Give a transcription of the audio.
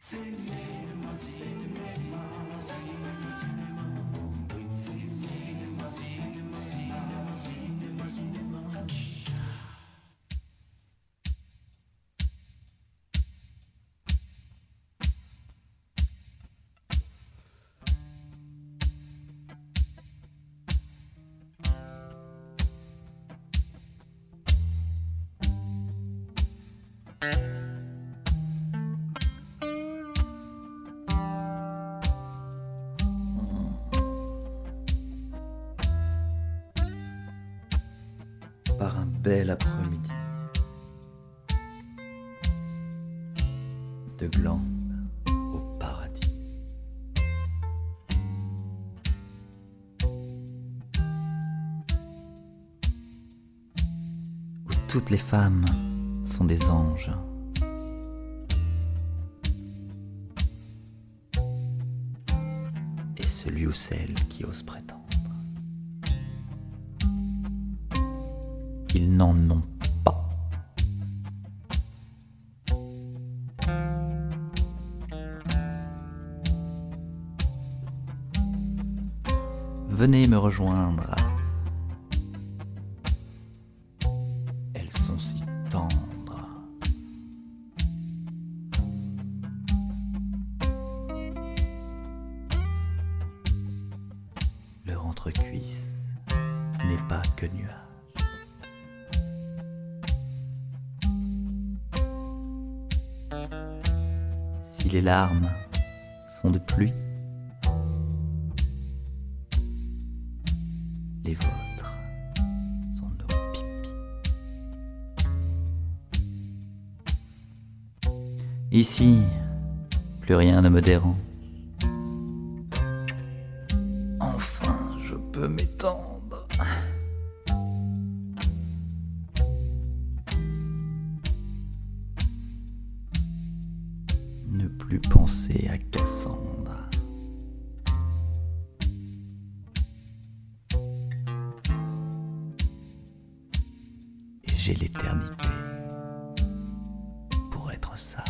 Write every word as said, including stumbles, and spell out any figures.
Par un bel après-midi de glandes au paradis. Où toutes les femmes sont des anges. Et celui ou celle qui ose prétendre ils n'en ont pas. Venez me rejoindre. Elles sont si tendres. Leur entrecuisse n'est pas que nuage. Si les larmes sont de pluie, les vôtres sont nos pipis. Ici, plus rien ne me dérange. Enfin, je peux m'étendre. Ne plus penser à Cassandre. Et j'ai l'éternité pour être sage.